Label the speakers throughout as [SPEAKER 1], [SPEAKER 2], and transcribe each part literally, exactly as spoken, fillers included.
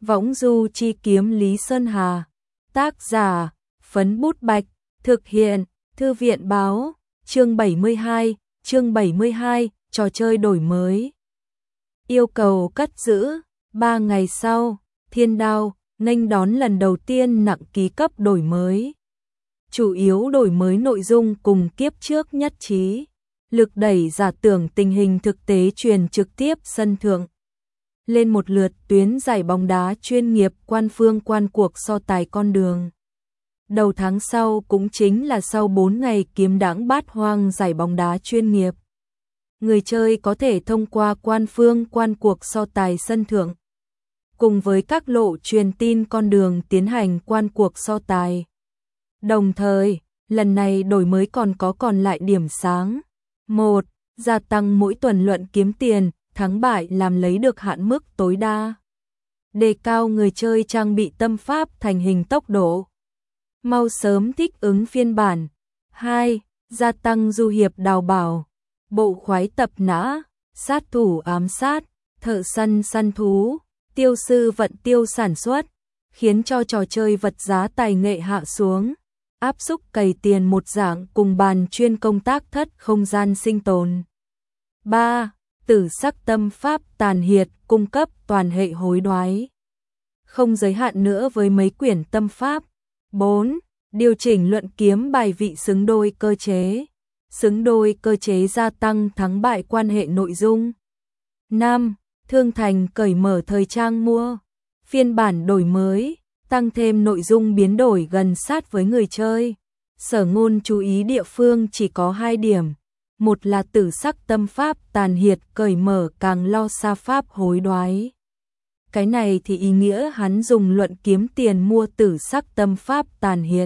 [SPEAKER 1] Võng du chi kiếm Lý Sơn Hà. Tác giả, Phấn Bút Bạch. Thực hiện, Thư viện Báo. Chương bảy mươi hai, chương bảy mươi hai, trò chơi đổi mới. Yêu cầu cất giữ. Ba ngày sau, Thiên Đao nghênh đón lần đầu tiên nặng ký cấp đổi mới. Chủ yếu đổi mới nội dung cùng kiếp trước nhất trí. Lực đẩy giả tưởng tình hình thực tế truyền trực tiếp sân thượng. Lên một lượt tuyến giải bóng đá chuyên nghiệp quan phương quan cuộc so tài con đường. Đầu tháng sau cũng chính là sau bốn ngày kiếm đãng bát hoang giải bóng đá chuyên nghiệp. Người chơi có thể thông qua quan phương quan cuộc so tài sân thượng, cùng với các lộ truyền tin con đường tiến hành quan cuộc so tài. Đồng thời, lần này đổi mới còn có còn lại điểm sáng. một. Gia tăng mỗi tuần luận kiếm tiền, thắng bại làm lấy được hạn mức tối đa. Đề cao người chơi trang bị tâm pháp thành hình tốc độ. Mau sớm thích ứng phiên bản. hai. Gia tăng du hiệp đào bảo, bộ khoái tập nã, sát thủ ám sát, thợ săn săn thú, tiêu sư vận tiêu sản xuất, khiến cho trò chơi vật giá tài nghệ hạ xuống. Áp xúc cày tiền một dạng cùng bàn chuyên công tác thất không gian sinh tồn. ba. Tử sắc tâm pháp tàn hiệt cung cấp toàn hệ hối đoái. Không giới hạn nữa với mấy quyển tâm pháp. bốn. Điều chỉnh luận kiếm bài vị xứng đôi cơ chế. Xứng đôi cơ chế gia tăng thắng bại quan hệ nội dung. năm. Thương thành cởi mở thời trang mua. Phiên bản đổi mới, tăng thêm nội dung biến đổi gần sát với người chơi. Sở Ngôn chú ý địa phương chỉ có hai điểm. Một là tử sắc tâm pháp tàn hiệt cởi mở càng lo xa pháp hối đoái. Cái này thì ý nghĩa hắn dùng luận kiếm tiền mua tử sắc tâm pháp tàn hiệt.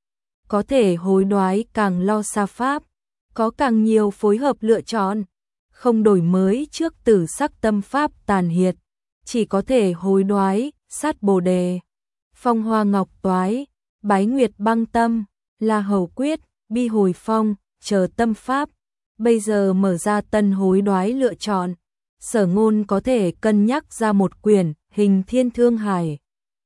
[SPEAKER 1] Có thể hối đoái càng lo xa pháp, có càng nhiều phối hợp lựa chọn. Không đổi mới trước tử sắc tâm pháp tàn hiệt, chỉ có thể hối đoái sát bồ đề, phong hoa ngọc toái, bái nguyệt băng tâm, la hầu quyết, bi hồi phong, chờ tâm pháp. Bây giờ mở ra tân hối đoái lựa chọn. Sở Ngôn có thể cân nhắc ra một quyển Hình Thiên Thương Hải.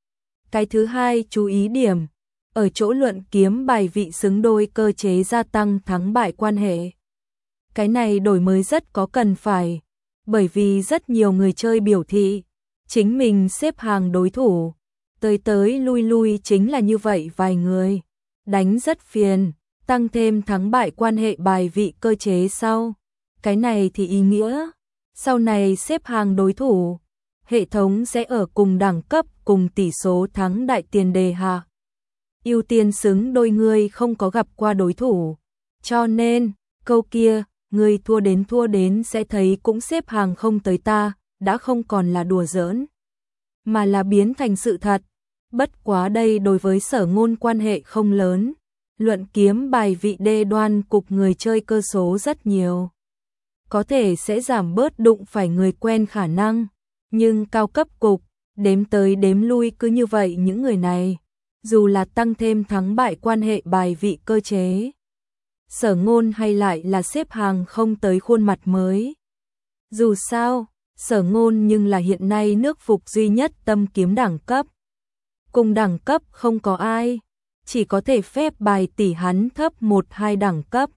[SPEAKER 1] Cái thứ hai chú ý điểm, ở chỗ luận kiếm bài vị xứng đôi cơ chế gia tăng thắng bại quan hệ. Cái này đổi mới rất có cần phải, bởi vì rất nhiều người chơi biểu thị chính mình xếp hàng đối thủ, tới tới lui lui chính là như vậy vài người, đánh rất phiền. Tăng thêm thắng bại quan hệ bài vị cơ chế sau. Cái này thì ý nghĩa, sau này xếp hàng đối thủ, hệ thống sẽ ở cùng đẳng cấp cùng tỷ số thắng đại tiền đề hạ. Ưu tiên xứng đôi người không có gặp qua đối thủ. Cho nên, câu kia, người thua đến thua đến sẽ thấy cũng xếp hàng không tới ta, đã không còn là đùa giỡn, mà là biến thành sự thật. Bất quá đây đối với Sở Ngôn quan hệ không lớn. Luận kiếm bài vị đê đoan cục người chơi cơ số rất nhiều. Có thể sẽ giảm bớt đụng phải người quen khả năng. Nhưng cao cấp cục, đếm tới đếm lui cứ như vậy những người này. Dù là tăng thêm thắng bại quan hệ bài vị cơ chế. Sở Ngôn hay lại là xếp hàng không tới khuôn mặt mới. Dù sao, Sở Ngôn nhưng là hiện nay nước phục duy nhất tâm kiếm đẳng cấp. Cùng đẳng cấp không có ai. Chỉ có thể phép bài tỷ hắn thấp một hai đẳng cấp.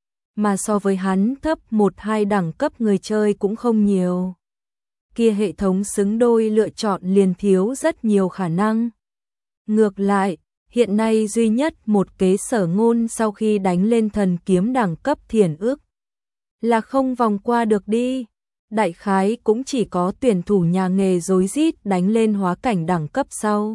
[SPEAKER 1] Mà so với hắn thấp một hai đẳng cấp người chơi cũng không nhiều. Kia hệ thống xứng đôi lựa chọn liền thiếu rất nhiều khả năng. Ngược lại, hiện nay duy nhất một kế Sở Ngôn sau khi đánh lên thần kiếm đẳng cấp thiền ước là không vòng qua được đi. Đại khái cũng chỉ có tuyển thủ nhà nghề rối rít đánh lên hóa cảnh đẳng cấp sau.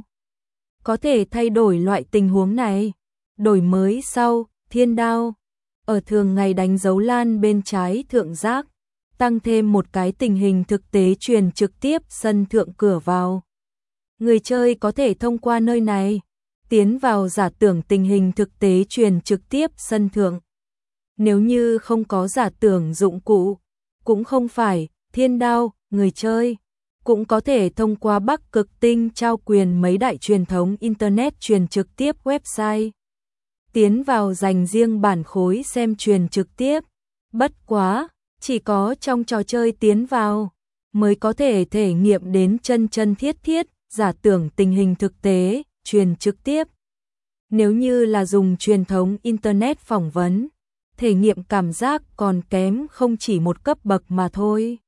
[SPEAKER 1] Có thể thay đổi loại tình huống này. Đổi mới sau, Thiên Đao. Ở thường ngày đánh dấu lan bên trái thượng giác. Tăng thêm một cái tình hình thực tế truyền trực tiếp sân thượng cửa vào. Người chơi có thể thông qua nơi này, tiến vào giả tưởng tình hình thực tế truyền trực tiếp sân thượng. Nếu như không có giả tưởng dụng cụ, cũng không phải, Thiên Đao, người chơi cũng có thể thông qua Bắc Cực Tinh trao quyền mấy đại truyền thống Internet truyền trực tiếp website. Tiến vào dành riêng bản khối xem truyền trực tiếp. Bất quá, chỉ có trong trò chơi tiến vào, mới có thể thể nghiệm đến chân chân thiết thiết, giả tưởng tình hình thực tế, truyền trực tiếp. Nếu như là dùng truyền thống Internet phỏng vấn, thể nghiệm cảm giác còn kém không chỉ một cấp bậc mà thôi.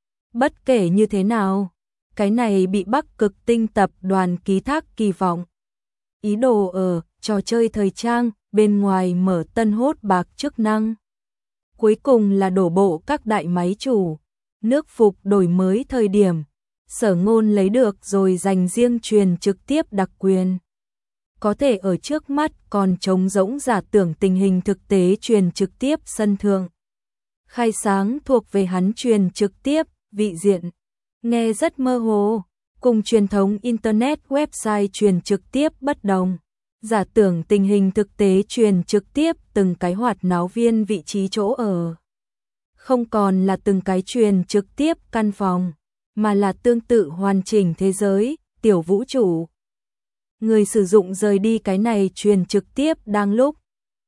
[SPEAKER 1] Bất kể như thế nào, cái này bị Bắc Cực Tinh tập đoàn ký thác kỳ vọng. Ý đồ ở trò chơi thời trang, bên ngoài mở tân hốt bạc chức năng. Cuối cùng là đổ bộ các đại máy chủ, nước phục đổi mới thời điểm. Sở Ngôn lấy được rồi dành riêng truyền trực tiếp đặc quyền. Có thể ở trước mắt còn trống rỗng giả tưởng tình hình thực tế truyền trực tiếp sân thượng. Khai sáng thuộc về hắn truyền trực tiếp, vị diện. Nghe rất mơ hồ, cùng truyền thống Internet website truyền trực tiếp bất đồng. Giả tưởng tình hình thực tế truyền trực tiếp từng cái hoạt náo viên vị trí chỗ ở. Không còn là từng cái truyền trực tiếp căn phòng, mà là tương tự hoàn chỉnh thế giới, tiểu vũ trụ. Người sử dụng rời đi cái này truyền trực tiếp đang lúc,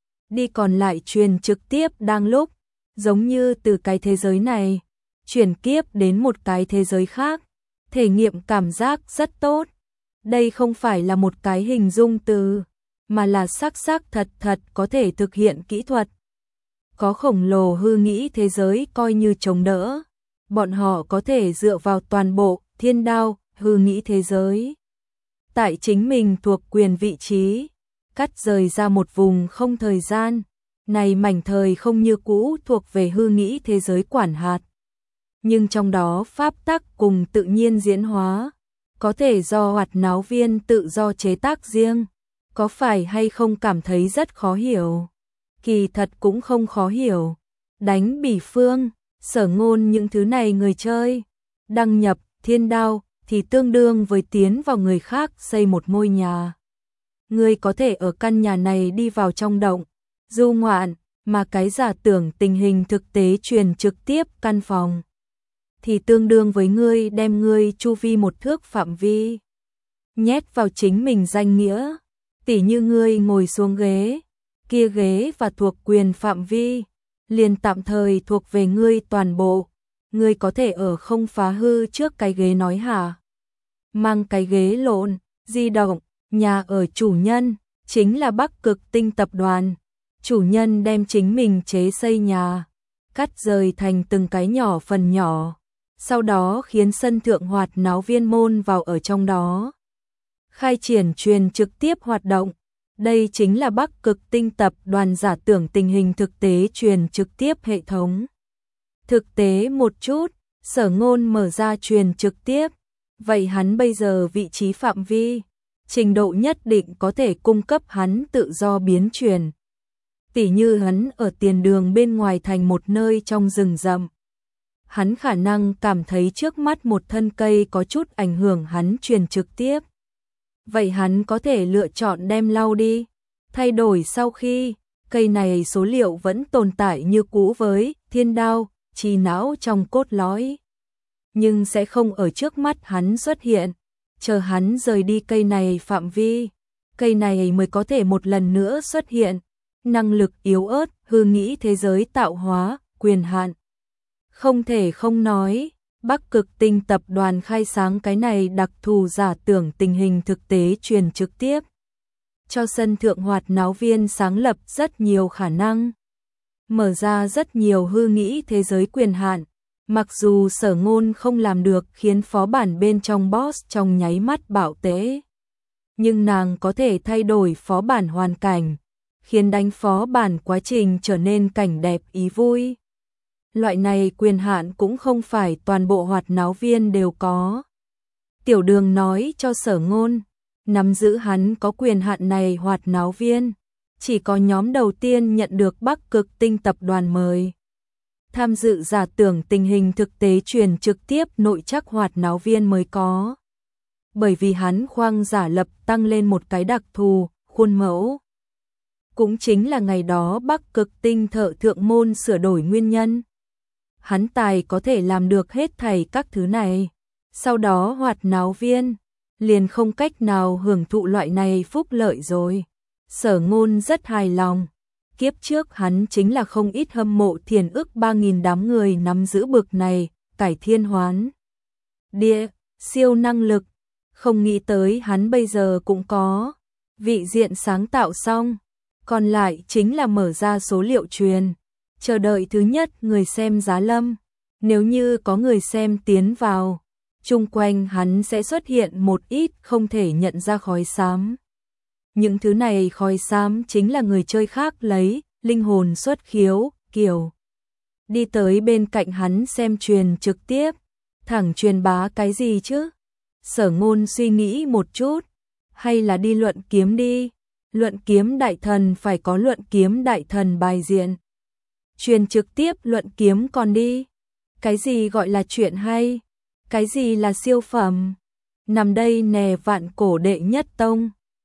[SPEAKER 1] đi còn lại truyền trực tiếp đang lúc, giống như từ cái thế giới này, chuyển kiếp đến một cái thế giới khác, thể nghiệm cảm giác rất tốt. Đây không phải là một cái hình dung từ, mà là xác xác thật thật có thể thực hiện kỹ thuật. Có khổng lồ hư nghĩ thế giới coi như chống đỡ, bọn họ có thể dựa vào toàn bộ thiên đao hư nghĩ thế giới. Tại chính mình thuộc quyền vị trí, cắt rời ra một vùng không thời gian, này mảnh thời không như cũ thuộc về hư nghĩ thế giới quản hạt. Nhưng trong đó pháp tắc cùng tự nhiên diễn hóa, có thể do hoạt náo viên tự do chế tác riêng, có phải hay không cảm thấy rất khó hiểu? Kỳ thật cũng không khó hiểu. Đánh bỉ phương, Sở Ngôn những thứ này người chơi, đăng nhập thiên đao thì tương đương với tiến vào người khác xây một ngôi nhà. Người có thể ở căn nhà này đi vào trong động, du ngoạn, mà cái giả tưởng tình hình thực tế truyền trực tiếp căn phòng thì tương đương với ngươi đem ngươi chu vi một thước phạm vi nhét vào chính mình danh nghĩa, tỉ như ngươi ngồi xuống ghế, kia ghế và thuộc quyền phạm vi liền tạm thời thuộc về ngươi toàn bộ. Ngươi có thể ở không phá hư trước cái ghế nói hả? Mang cái ghế lộn, di động, nhà ở chủ nhân chính là Bắc Cực Tinh tập đoàn. Chủ nhân đem chính mình chế xây nhà, cắt rời thành từng cái nhỏ phần nhỏ, sau đó khiến sân thượng hoạt náo viên môn vào ở trong đó. Khai triển truyền trực tiếp hoạt động. Đây chính là Bắc Cực Tinh tập đoàn giả tưởng tình hình thực tế truyền trực tiếp hệ thống. Thực tế một chút, Sở Ngôn mở ra truyền trực tiếp, vậy hắn bây giờ vị trí phạm vi, trình độ nhất định có thể cung cấp hắn tự do biến chuyển. Tỉ như hắn ở tiền đường bên ngoài thành một nơi trong rừng rậm. Hắn khả năng cảm thấy trước mắt một thân cây có chút ảnh hưởng hắn truyền trực tiếp. Vậy hắn có thể lựa chọn đem lau đi, thay đổi sau khi cây này số liệu vẫn tồn tại như cũ với thiên đao, trí não trong cốt lõi. Nhưng sẽ không ở trước mắt hắn xuất hiện, chờ hắn rời đi cây này phạm vi, cây này mới có thể một lần nữa xuất hiện. Năng lực yếu ớt, hư nghĩ thế giới tạo hóa, quyền hạn. Không thể không nói, Bắc Cực Tinh tập đoàn khai sáng cái này đặc thù giả tưởng tình hình thực tế truyền trực tiếp. Cho sân thượng hoạt náo viên sáng lập rất nhiều khả năng. Mở ra rất nhiều hư nghĩ thế giới quyền hạn. Mặc dù Sở Ngôn không làm được khiến phó bản bên trong boss trong nháy mắt bạo tế. Nhưng nàng có thể thay đổi phó bản hoàn cảnh, khiến đánh phó bản quá trình trở nên cảnh đẹp ý vui. Loại này quyền hạn cũng không phải toàn bộ hoạt náo viên đều có. Tiểu Đường nói cho Sở Ngôn, nắm giữ hắn có quyền hạn này hoạt náo viên, chỉ có nhóm đầu tiên nhận được Bắc Cực Tinh tập đoàn mời tham dự giả tưởng tình hình thực tế truyền trực tiếp nội trắc hoạt náo viên mới có. Bởi vì hắn khoang giả lập tăng lên một cái đặc thù, khuôn mẫu. Cũng chính là ngày đó Bắc Cực Tinh thợ thượng môn sửa đổi nguyên nhân. Hắn tài có thể làm được hết thảy các thứ này. Sau đó hoạt náo viên liền không cách nào hưởng thụ loại này phúc lợi rồi. Sở Ngôn rất hài lòng. Kiếp trước hắn chính là không ít hâm mộ thiền ức ba nghìn đám người nắm giữ bực này, cải thiên hoán địa, siêu năng lực. Không nghĩ tới hắn bây giờ cũng có vị diện sáng tạo xong, còn lại chính là mở ra số liệu truyền, chờ đợi thứ nhất người xem giá lâm. Nếu như có người xem tiến vào, chung quanh hắn sẽ xuất hiện một ít không thể nhận ra khói xám. Những thứ này khói xám chính là người chơi khác lấy linh hồn xuất khiếu, kiểu đi tới bên cạnh hắn xem truyền trực tiếp, thẳng truyền bá cái gì chứ? Sở Ngôn suy nghĩ một chút, hay là đi luận kiếm đi, luận kiếm đại thần phải có luận kiếm đại thần bài diện. Truyền trực tiếp luận kiếm còn đi. Cái gì gọi là chuyện hay? Cái gì là siêu phẩm? Nằm đây nè vạn cổ đệ nhất tông.